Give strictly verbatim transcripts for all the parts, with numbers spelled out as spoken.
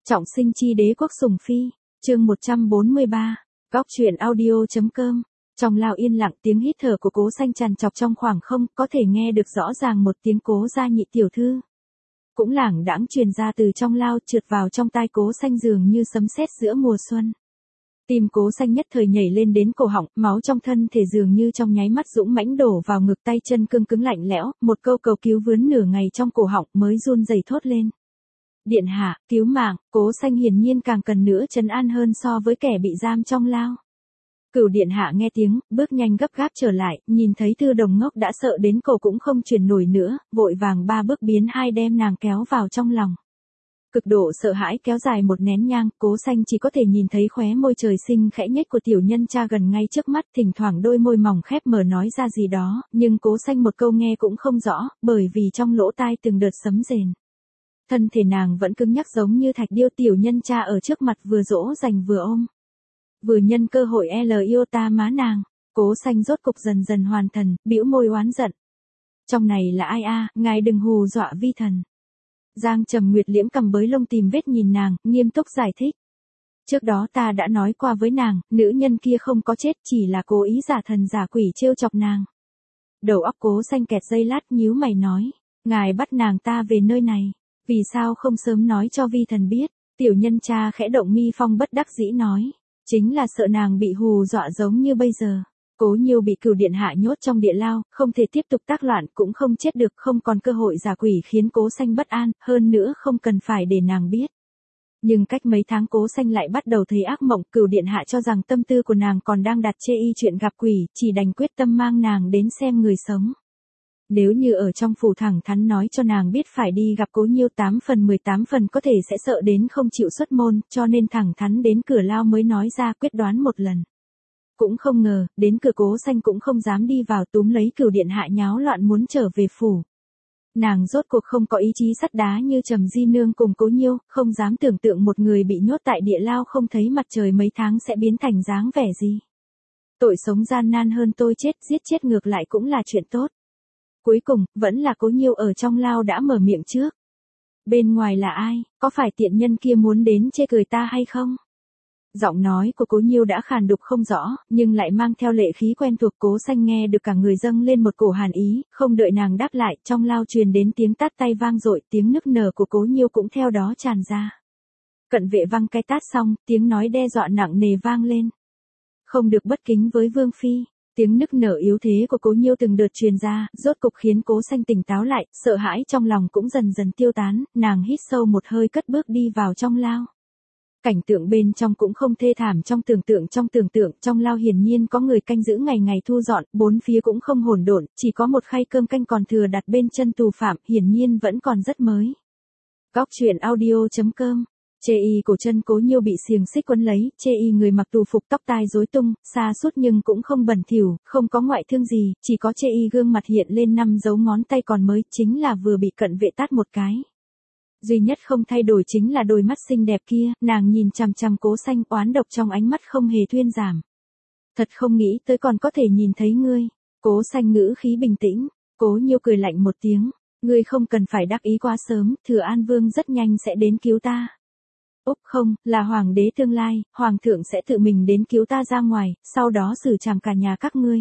Trọng sinh chi đế quốc sủng phi, chương một trăm bốn mươi ba, góc truyện audio.com. Trong lao yên lặng, tiếng hít thở của Cố Xanh tràn trọc trong khoảng không, có thể nghe được rõ ràng một tiếng Cố gia nhị tiểu thư. Cũng lảng đãng truyền ra từ trong lao, trượt vào trong tai Cố Xanh dường như sấm sét giữa mùa xuân. Tim Cố Xanh nhất thời nhảy lên đến cổ họng, máu trong thân thể dường như trong nháy mắt dũng mãnh đổ vào ngực, tay chân cương cứng lạnh lẽo, một câu cầu cứu vướn nửa ngày trong cổ họng mới run rẩy thốt lên. Điện hạ, cứu mạng. Cố Xanh hiển nhiên càng cần nữa trấn an hơn so với kẻ bị giam trong lao. Cửu điện hạ nghe tiếng, bước nhanh gấp gáp trở lại, nhìn thấy Thư Đồng Ngốc đã sợ đến cổ cũng không chuyển nổi nữa, vội vàng ba bước biến hai đem nàng kéo vào trong lòng. Cực độ sợ hãi kéo dài một nén nhang, Cố Xanh chỉ có thể nhìn thấy khóe môi trời sinh khẽ nhếch của tiểu nhân cha gần ngay trước mắt, thỉnh thoảng đôi môi mỏng khép mở nói ra gì đó, nhưng Cố Xanh một câu nghe cũng không rõ, bởi vì trong lỗ tai từng đợt sấm rền. Thân thể nàng vẫn cứng nhắc giống như thạch điêu, tiểu nhân cha ở trước mặt vừa dỗ dành vừa ôm. Vừa nhân cơ hội L yêu ta má nàng, Cố Xanh rốt cục dần dần hoàn thần, bĩu môi oán giận. Trong này là ai a, ngài đừng hù dọa vi thần. Giang Trầm Nguyệt liễm cầm bới lông tìm vết nhìn nàng, nghiêm túc giải thích. Trước đó ta đã nói qua với nàng, nữ nhân kia không có chết, chỉ là cố ý giả thần giả quỷ trêu chọc nàng. Đầu óc Cố Xanh kẹt giây lát, nhíu mày nói, ngài bắt nàng ta về nơi này, vì sao không sớm nói cho vi thần biết? Tiểu nhân cha khẽ động mi phong bất đắc dĩ nói, chính là sợ nàng bị hù dọa giống như bây giờ. Cố Nhiêu bị Cửu điện hạ nhốt trong địa lao, không thể tiếp tục tác loạn, cũng không chết được, không còn cơ hội giả quỷ, khiến Cố Xanh bất an, hơn nữa không cần phải để nàng biết. Nhưng cách mấy tháng Cố Xanh lại bắt đầu thấy ác mộng, Cửu điện hạ cho rằng tâm tư của nàng còn đang đặt chê y chuyện gặp quỷ, chỉ đành quyết tâm mang nàng đến xem người sống. Nếu như ở trong phủ thẳng thắn nói cho nàng biết phải đi gặp Cố Nhiêu, tám phần mười tám phần có thể sẽ sợ đến không chịu xuất môn, cho nên thẳng thắn đến cửa lao mới nói ra quyết đoán một lần. Cũng không ngờ, đến cửa Cố Xanh cũng không dám đi vào, túm lấy Cửu điện hạ nháo loạn muốn trở về phủ. Nàng rốt cuộc không có ý chí sắt đá như Trầm Di Nương cùng Cố Nhiêu, không dám tưởng tượng một người bị nhốt tại địa lao không thấy mặt trời mấy tháng sẽ biến thành dáng vẻ gì. Tội sống gian nan hơn tôi chết, giết chết ngược lại cũng là chuyện tốt. Cuối cùng, vẫn là Cố Nhiêu ở trong lao đã mở miệng trước. Bên ngoài là ai, có phải tiện nhân kia muốn đến chê cười ta hay không? Giọng nói của Cố Nhiêu đã khàn đục không rõ, nhưng lại mang theo lệ khí quen thuộc. Cố Xanh nghe được cả người dâng lên một cổ hàn ý, không đợi nàng đáp lại, trong lao truyền đến tiếng tát tay vang dội, tiếng nức nở của Cố Nhiêu cũng theo đó tràn ra. Cận vệ văng cái tát xong, tiếng nói đe dọa nặng nề vang lên. Không được bất kính với vương phi. Tiếng nức nở yếu thế của Cố Nhiêu từng đợt truyền ra, rốt cục khiến Cố Xanh tỉnh táo lại, sợ hãi trong lòng cũng dần dần tiêu tán, nàng hít sâu một hơi cất bước đi vào trong lao. Cảnh tượng bên trong cũng không thê thảm trong tưởng tượng, trong tưởng tượng trong lao hiển nhiên có người canh giữ ngày ngày thu dọn, bốn phía cũng không hỗn độn, chỉ có một khay cơm canh còn thừa đặt bên chân tù phạm, hiển nhiên vẫn còn rất mới. Góc truyện audio.com. Chê y cổ chân Cố Nhiêu bị xiềng xích quấn lấy, chê y người mặc tù phục, tóc tai rối tung, xa suốt nhưng cũng không bẩn thỉu, không có ngoại thương gì, chỉ có chê y gương mặt hiện lên năm dấu ngón tay còn mới, chính là vừa bị cận vệ tát một cái. Duy nhất không thay đổi chính là đôi mắt xinh đẹp kia, nàng nhìn chằm chằm Cố Xanh, oán độc trong ánh mắt không hề thuyên giảm. Thật không nghĩ tới còn có thể nhìn thấy ngươi. Cố Xanh ngữ khí bình tĩnh. Cố Nhiêu cười lạnh một tiếng, ngươi không cần phải đắc ý quá sớm, Thừa An Vương rất nhanh sẽ đến cứu ta. Úc không, là hoàng đế tương lai, hoàng thượng sẽ tự mình đến cứu ta ra ngoài, sau đó xử trảm cả nhà các ngươi.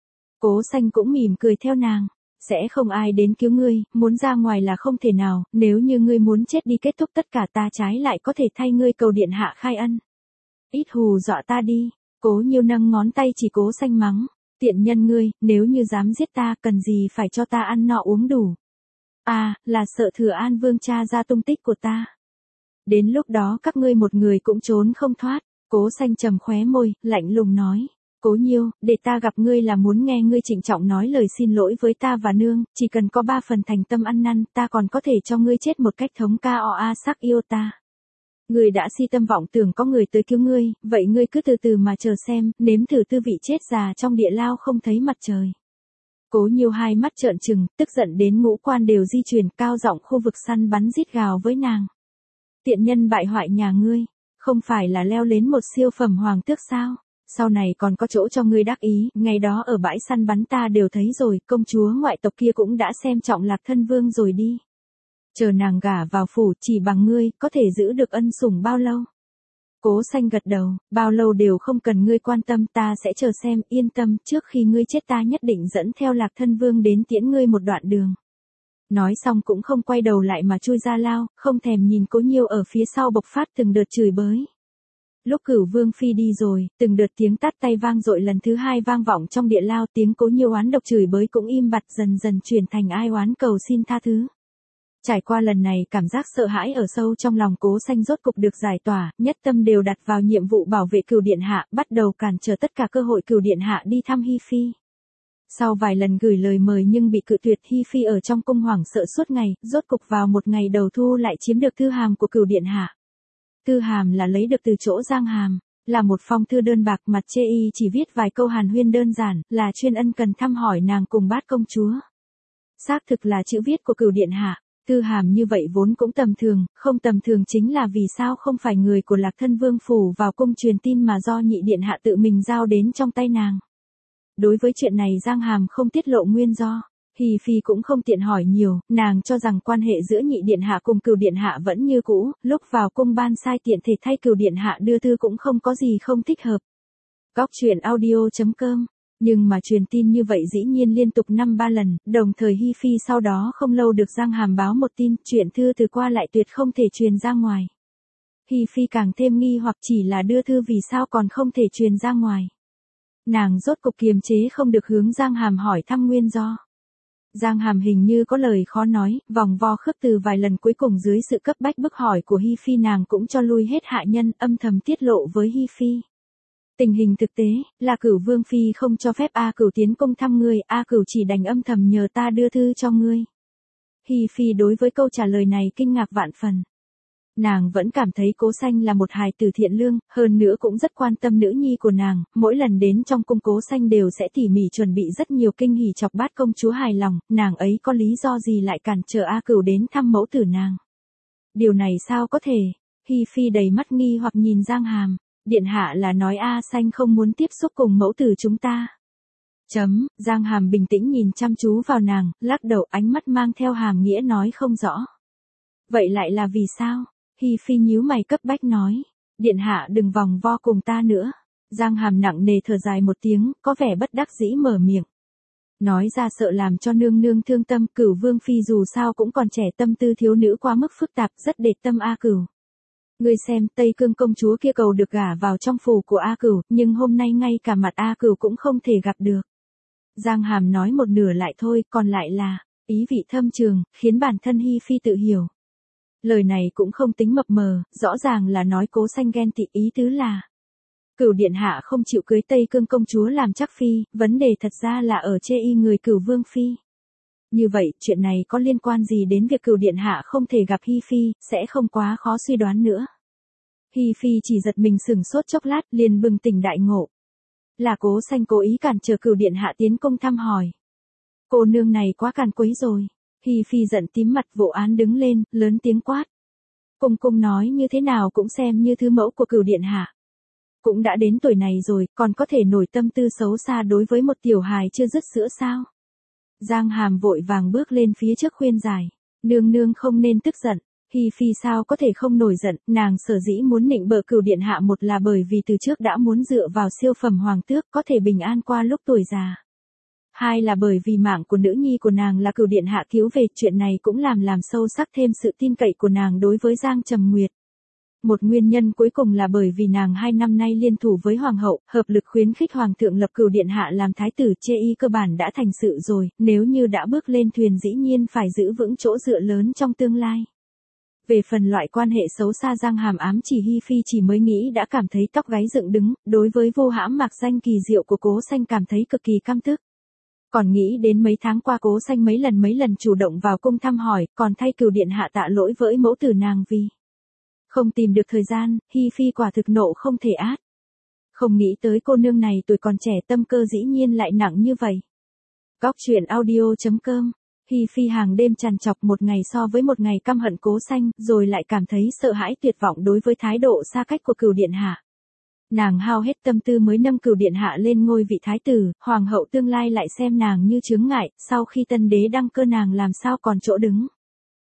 Cố Xanh cũng mỉm cười theo nàng. Sẽ không ai đến cứu ngươi, muốn ra ngoài là không thể nào, nếu như ngươi muốn chết đi kết thúc tất cả, ta trái lại có thể thay ngươi cầu điện hạ khai ân. Ít hù dọa ta đi. Cố Nhiêu nâng ngón tay chỉ Cố Xanh mắng, tiện nhân ngươi, nếu như dám giết ta, cần gì phải cho ta ăn no uống đủ. À, là sợ Thừa An Vương tra ra tung tích của ta. Đến lúc đó các ngươi một người cũng trốn không thoát. Cố Xanh trầm khóe môi, lạnh lùng nói. Cố Nhiêu, để ta gặp ngươi là muốn nghe ngươi trịnh trọng nói lời xin lỗi với ta và nương, chỉ cần có ba phần thành tâm ăn năn, ta còn có thể cho ngươi chết một cách thống ca o a sắc yêu ta. Ngươi đã si tâm vọng tưởng có người tới cứu ngươi, vậy ngươi cứ từ từ mà chờ xem, nếm thử tư vị chết già trong địa lao không thấy mặt trời. Cố Nhiêu hai mắt trợn trừng, tức giận đến ngũ quan đều di chuyển, cao giọng khu vực săn bắn rít gào với nàng. Tiện nhân bại hoại nhà ngươi, không phải là leo lên một siêu phẩm hoàng tước sao? Sau này còn có chỗ cho ngươi đắc ý, ngày đó ở bãi săn bắn ta đều thấy rồi, công chúa ngoại tộc kia cũng đã xem trọng Lạc Thân Vương rồi đi. Chờ nàng gả vào phủ, chỉ bằng ngươi, có thể giữ được ân sủng bao lâu? Cố Xanh gật đầu, bao lâu đều không cần ngươi quan tâm, ta sẽ chờ xem, yên tâm, trước khi ngươi chết ta nhất định dẫn theo Lạc Thân Vương đến tiễn ngươi một đoạn đường. Nói xong cũng không quay đầu lại mà chui ra lao, không thèm nhìn Cố Nhiêu ở phía sau bộc phát từng đợt chửi bới. Lúc Cửu Vương phi đi rồi, từng đợt tiếng tát tay vang dội lần thứ hai vang vọng trong địa lao, tiếng Cố Nhiêu oán độc chửi bới cũng im bặt, dần dần chuyển thành ai oán cầu xin tha thứ. Trải qua lần này, cảm giác sợ hãi ở sâu trong lòng Cố Xanh rốt cục được giải tỏa, nhất tâm đều đặt vào nhiệm vụ bảo vệ Cửu điện hạ, bắt đầu cản trở tất cả cơ hội Cửu điện hạ đi thăm Hi Phi. Sau vài lần gửi lời mời nhưng bị cự tuyệt, Hi Phi ở trong cung hoảng sợ suốt ngày, rốt cục vào một ngày đầu thu lại chiếm được thư hàm của Cửu điện hạ. Thư hàm là lấy được từ chỗ Giang Hàm, là một phong thư đơn bạc, mặt chê y chỉ viết vài câu hàn huyên đơn giản, là chuyên ân cần thăm hỏi nàng cùng Bát công chúa. Xác thực là chữ viết của Cửu điện hạ. Thư hàm như vậy vốn cũng tầm thường, không tầm thường chính là vì sao không phải người của Lạc Thân Vương phủ vào cung truyền tin mà do nhị điện hạ tự mình giao đến trong tay nàng. Đối với chuyện này Giang Hàm không tiết lộ nguyên do, Hi Phi cũng không tiện hỏi nhiều, nàng cho rằng quan hệ giữa nhị điện hạ cùng Cửu điện hạ vẫn như cũ, lúc vào cung ban sai tiện thể thay Cửu điện hạ đưa thư cũng không có gì không thích hợp. Góc truyện audio chấm com. Nhưng mà truyền tin như vậy dĩ nhiên liên tục năm ba lần, đồng thời Hi Phi sau đó không lâu được Giang Hàm báo một tin, chuyện thư từ qua lại tuyệt không thể truyền ra ngoài. Hi Phi càng thêm nghi hoặc chỉ là đưa thư vì sao còn không thể truyền ra ngoài. Nàng rốt cục kiềm chế không được hướng Giang Hàm hỏi thăm nguyên do. Giang Hàm hình như có lời khó nói, vòng vo khước từ vài lần, cuối cùng dưới sự cấp bách bức hỏi của Hi Phi nàng cũng cho lui hết hạ nhân, âm thầm tiết lộ với Hi Phi. Tình hình thực tế, là Cửu Vương phi không cho phép A Cửu tiến cung thăm ngươi, A Cửu chỉ đành âm thầm nhờ ta đưa thư cho ngươi. Hi Phi đối với câu trả lời này kinh ngạc vạn phần. Nàng vẫn cảm thấy Cố Xanh là một hài tử thiện lương, hơn nữa cũng rất quan tâm nữ nhi của nàng, mỗi lần đến trong cung Cố Xanh đều sẽ tỉ mỉ chuẩn bị rất nhiều kinh hỉ chọc Bát công chúa hài lòng, nàng ấy có lý do gì lại cản trở A Cửu đến thăm mẫu tử nàng. Điều này sao có thể? Hi Phi đầy mắt nghi hoặc nhìn Giang Hàm. Điện hạ là nói A Xanh không muốn tiếp xúc cùng mẫu tử chúng ta. Chấm, Giang Hàm bình tĩnh nhìn chăm chú vào nàng, lắc đầu, ánh mắt mang theo hàm nghĩa nói không rõ. Vậy lại là vì sao? Hi Phi nhíu mày cấp bách nói. Điện hạ đừng vòng vo cùng ta nữa. Giang Hàm nặng nề thở dài một tiếng, có vẻ bất đắc dĩ mở miệng. Nói ra sợ làm cho nương nương thương tâm, Cửu Vương phi dù sao cũng còn trẻ, tâm tư thiếu nữ quá mức phức tạp, rất để tâm A Cửu. Ngươi xem, Tây Cương công chúa kia cầu được gả vào trong phủ của A Cửu, nhưng hôm nay ngay cả mặt A Cửu cũng không thể gặp được. Giang Hàm nói một nửa lại thôi, còn lại là, ý vị thâm trường, khiến bản thân Hi Phi tự hiểu. Lời này cũng không tính mập mờ, rõ ràng là nói Cố Xanh ghen tị, ý tứ là Cửu điện hạ không chịu cưới Tây Cương công chúa làm chắc phi, vấn đề thật ra là ở chê y người Cửu Vương phi. Như vậy, chuyện này có liên quan gì đến việc Cửu điện hạ không thể gặp Hi Phi, sẽ không quá khó suy đoán nữa. Hi Phi chỉ giật mình sửng sốt chốc lát, liền bừng tỉnh đại ngộ. Là Cố Xanh cố ý cản trở Cửu điện hạ tiến cung thăm hỏi. Cô nương này quá càn quấy rồi. Hi Phi giận tím mặt, vỗ án đứng lên, lớn tiếng quát. Cung cung nói như thế nào cũng xem như thứ mẫu của Cửu điện hạ. Cũng đã đến tuổi này rồi, còn có thể nổi tâm tư xấu xa đối với một tiểu hài chưa dứt sữa sao? Giang Hàm vội vàng bước lên phía trước khuyên giải. Nương nương không nên tức giận. Hi Phi sao có thể không nổi giận, nàng sở dĩ muốn nịnh bợ Cửu điện hạ, một là bởi vì từ trước đã muốn dựa vào siêu phẩm hoàng tước có thể bình an qua lúc tuổi già. Hai là bởi vì mạng của nữ nhi của nàng là Cửu điện hạ cứu về, chuyện này cũng làm làm sâu sắc thêm sự tin cậy của nàng đối với Giang Trầm Nguyệt. Một nguyên nhân cuối cùng là bởi vì nàng hai năm nay liên thủ với hoàng hậu, hợp lực khuyến khích hoàng thượng lập Cửu điện hạ làm thái tử, chê y cơ bản đã thành sự rồi, nếu như đã bước lên thuyền dĩ nhiên phải giữ vững chỗ dựa lớn trong tương lai. Về phần loại quan hệ xấu xa Giang Hàm ám chỉ Hi Phi chỉ mới nghĩ đã cảm thấy tóc gáy dựng đứng, đối với vô hãm mạc danh kỳ diệu của Cố Xanh cảm thấy cực kỳ căm tức. Còn nghĩ đến mấy tháng qua Cố Xanh mấy lần mấy lần chủ động vào cung thăm hỏi, còn thay Cửu điện hạ tạ lỗi với mẫu tử nàng vì không tìm được thời gian, Hi Phi quả thực nộ không thể át. Không nghĩ tới cô nương này tuổi còn trẻ tâm cơ dĩ nhiên lại nặng như vậy. Góc truyện audio chấm com. Hi Phi hàng đêm trằn trọc, một ngày so với một ngày căm hận Cố Xanh, rồi lại cảm thấy sợ hãi tuyệt vọng đối với thái độ xa cách của Cửu điện hạ. Nàng hao hết tâm tư mới nâng Cửu điện hạ lên ngôi vị thái tử, hoàng hậu tương lai lại xem nàng như chướng ngại, sau khi tân đế đăng cơ nàng làm sao còn chỗ đứng.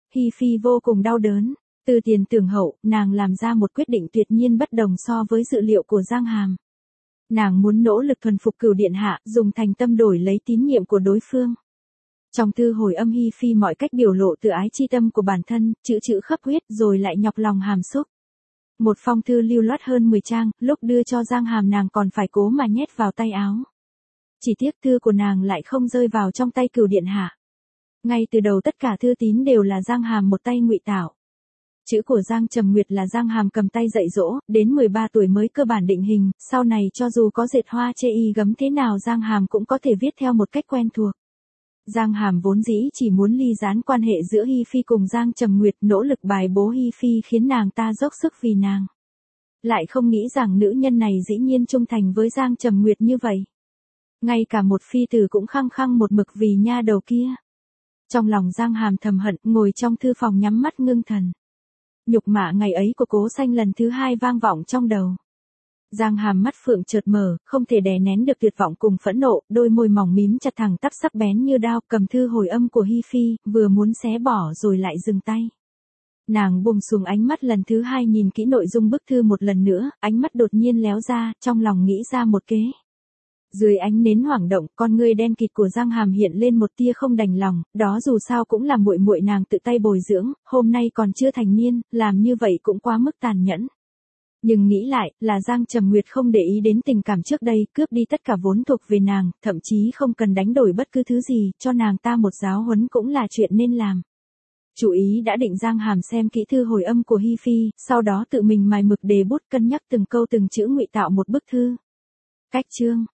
Hi Phi vô cùng đau đớn. Từ tiền tưởng hậu, nàng làm ra một quyết định tuyệt nhiên bất đồng so với dự liệu của Giang Hàm. Nàng muốn nỗ lực thuần phục Cửu điện hạ, dùng thành tâm đổi lấy tín nhiệm của đối phương. Trong thư hồi âm Hi Phi mọi cách biểu lộ tự ái chi tâm của bản thân, chữ chữ khắp huyết rồi lại nhọc lòng Hàm xúc. Một phong thư lưu loát hơn mười trang, lúc đưa cho Giang Hàm nàng còn phải cố mà nhét vào tay áo. Chỉ tiếc thư của nàng lại không rơi vào trong tay Cửu điện hạ. Ngay từ đầu tất cả thư tín đều là Giang Hàm một tay ngụy tạo. Chữ của Giang Trầm Nguyệt là Giang Hàm cầm tay dạy dỗ, đến mười ba tuổi mới cơ bản định hình, sau này cho dù có dệt hoa chê y gấm thế nào Giang Hàm cũng có thể viết theo một cách quen thuộc. Giang Hàm vốn dĩ chỉ muốn ly gián quan hệ giữa Hi Phi cùng Giang Trầm Nguyệt, nỗ lực bài bố Hi Phi khiến nàng ta dốc sức vì nàng. Lại không nghĩ rằng nữ nhân này dĩ nhiên trung thành với Giang Trầm Nguyệt như vậy. Ngay cả một phi tử cũng khăng khăng một mực vì nha đầu kia. Trong lòng Giang Hàm thầm hận, ngồi trong thư phòng nhắm mắt ngưng thần. Nhục mạ ngày ấy của Cố Xanh lần thứ hai vang vọng trong đầu. Giang Hàm mắt phượng chợt mở, không thể đè nén được tuyệt vọng cùng phẫn nộ, đôi môi mỏng mím chặt thẳng tắp sắc bén như đao, cầm thư hồi âm của Hi Phi, vừa muốn xé bỏ rồi lại dừng tay. Nàng buông xuống ánh mắt lần thứ hai nhìn kỹ nội dung bức thư một lần nữa, ánh mắt đột nhiên léo ra, trong lòng nghĩ ra một kế. Dưới ánh nến hoảng động, con ngươi đen kịt của Giang Hàm hiện lên một tia không đành lòng, đó dù sao cũng là muội muội nàng tự tay bồi dưỡng, hôm nay còn chưa thành niên, làm như vậy cũng quá mức tàn nhẫn. Nhưng nghĩ lại, là Giang Trầm Nguyệt không để ý đến tình cảm trước đây, cướp đi tất cả vốn thuộc về nàng, thậm chí không cần đánh đổi bất cứ thứ gì, cho nàng ta một giáo huấn cũng là chuyện nên làm. Chủ ý đã định, Giang Hàm xem kỹ thư hồi âm của Hi Phi, sau đó tự mình mài mực đề bút cân nhắc từng câu từng chữ ngụy tạo một bức thư. Cách chương